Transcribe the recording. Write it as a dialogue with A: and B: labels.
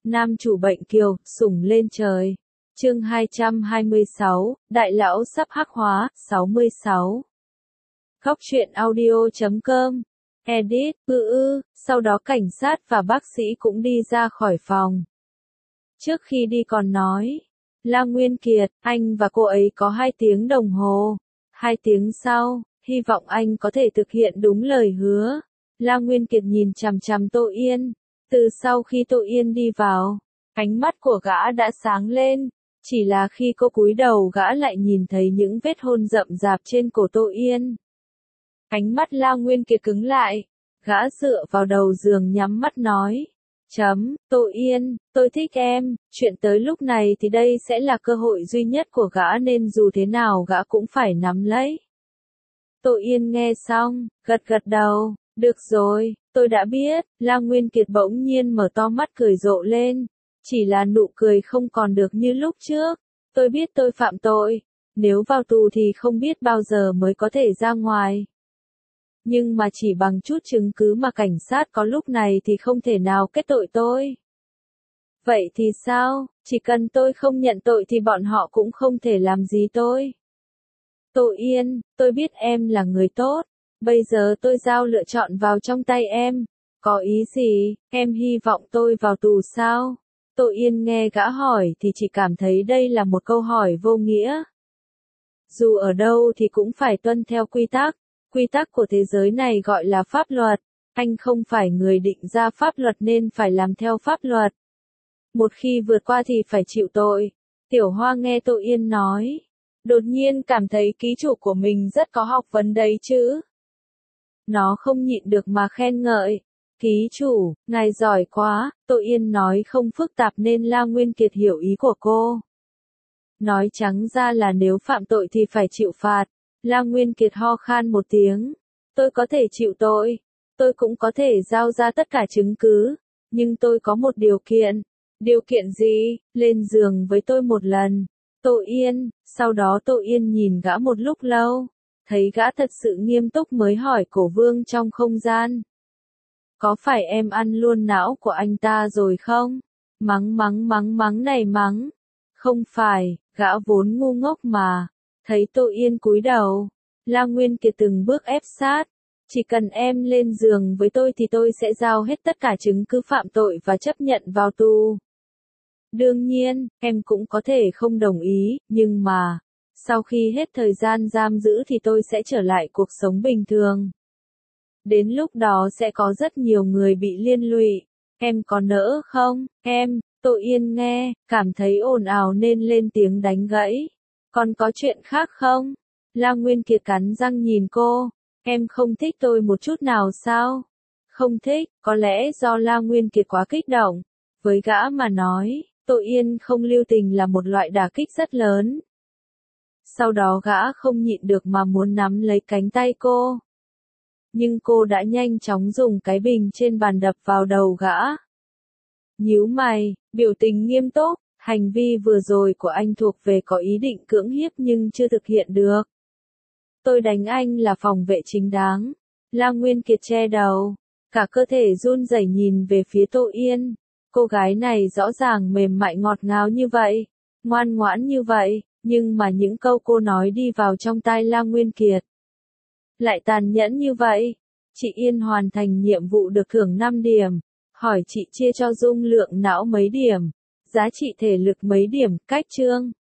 A: Nam chủ bệnh kiều, sủng lên trời. Chương 226, Đại lão sắp hắc hóa, 66. Góc truyện audio.com. Edit, sau đó cảnh sát và bác sĩ cũng đi ra khỏi phòng. Trước khi đi còn nói, La Nguyên Kiệt, anh và cô ấy có 2 tiếng đồng hồ. 2 tiếng sau, hy vọng anh có thể thực hiện đúng lời hứa. La Nguyên Kiệt nhìn chằm chằm Tô Yên. Từ sau khi Tô Yên đi vào, ánh mắt của gã đã sáng lên. Chỉ là khi cô cúi đầu gã lại nhìn thấy những vết hôn rậm rạp trên cổ Tô Yên. Ánh mắt La Nguyên Kiệt cứng lại. Gã dựa vào đầu giường nhắm mắt nói. Tô Yên, tôi thích em, chuyện tới lúc này thì đây sẽ là cơ hội duy nhất của gã nên dù thế nào gã cũng phải nắm lấy. Tô Yên nghe xong, gật đầu, được rồi, tôi đã biết. La Nguyên Kiệt bỗng nhiên mở to mắt cười rộ lên. Chỉ là nụ cười không còn được như lúc trước. Tôi biết tôi phạm tội, nếu vào tù thì không biết bao giờ mới có thể ra ngoài. Nhưng mà chỉ bằng chút chứng cứ mà cảnh sát có lúc này thì không thể nào kết tội tôi. Vậy thì sao, chỉ cần tôi không nhận tội thì bọn họ cũng không thể làm gì tôi. Tô Yên, tôi biết em là người tốt, bây giờ tôi giao lựa chọn vào trong tay em. Có ý gì, em hy vọng tôi vào tù sao? Tô Yên nghe gã hỏi thì chỉ cảm thấy đây là một câu hỏi vô nghĩa. Dù ở đâu thì cũng phải tuân theo quy tắc. Quy tắc của thế giới này gọi là pháp luật. Anh không phải người định ra pháp luật nên phải làm theo pháp luật. Một khi vượt qua thì phải chịu tội. Tiểu Hoa nghe Tô Yên nói. Đột nhiên cảm thấy ký chủ của mình rất có học vấn đấy chứ. Nó không nhịn được mà khen ngợi. Ký chủ, ngài giỏi quá. Tô Yên nói không phức tạp nên La Nguyên Kiệt hiểu ý của cô. Nói trắng ra là nếu phạm tội thì phải chịu phạt. La Nguyên Kiệt ho khan một tiếng. Tôi có thể chịu tội. Tôi cũng có thể giao ra tất cả chứng cứ. Nhưng tôi có một điều kiện. Điều kiện gì? Lên giường với tôi một lần. Tô Yên. Sau đó Tô Yên nhìn gã một lúc lâu. Thấy gã thật sự nghiêm túc mới hỏi Cổ Vương trong không gian. Có phải em ăn luôn não của anh ta rồi không? Mắng này mắng. Không phải, gã vốn ngu ngốc mà. Thấy Tô Yên cúi đầu, La Nguyên Kiệt từng bước ép sát. Chỉ cần em lên giường với tôi thì tôi sẽ giao hết tất cả chứng cứ phạm tội và chấp nhận vào tù. Đương nhiên, em cũng có thể không đồng ý, nhưng mà, sau khi hết thời gian giam giữ thì tôi sẽ trở lại cuộc sống bình thường. Đến lúc đó sẽ có rất nhiều người bị liên lụy. Em có nỡ không? Em, Tô Yên nghe, cảm thấy ồn ào nên lên tiếng đánh gãy. Còn có chuyện khác không? La Nguyên Kiệt cắn răng nhìn cô. Em không thích tôi một chút nào sao? Không thích, có lẽ do La Nguyên Kiệt quá kích động. Với gã mà nói, Tô Yên không lưu tình là một loại đả kích rất lớn. Sau đó gã không nhịn được mà muốn nắm lấy cánh tay cô. Nhưng cô đã nhanh chóng dùng cái bình trên bàn đập vào đầu gã. Nhíu mày, biểu tình nghiêm túc. Hành vi vừa rồi của anh thuộc về có ý định cưỡng hiếp nhưng chưa thực hiện được. Tôi đánh anh là phòng vệ chính đáng. La Nguyên Kiệt che đầu. Cả cơ thể run rẩy nhìn về phía Tô Yên. Cô gái này rõ ràng mềm mại ngọt ngào như vậy. Ngoan ngoãn như vậy. Nhưng mà những câu cô nói đi vào trong tai La Nguyên Kiệt. Lại tàn nhẫn như vậy. Chị Yên hoàn thành nhiệm vụ được thưởng 5 điểm. Hỏi chị chia cho dung lượng não mấy điểm. Giá trị thể lực mấy điểm, cách chương.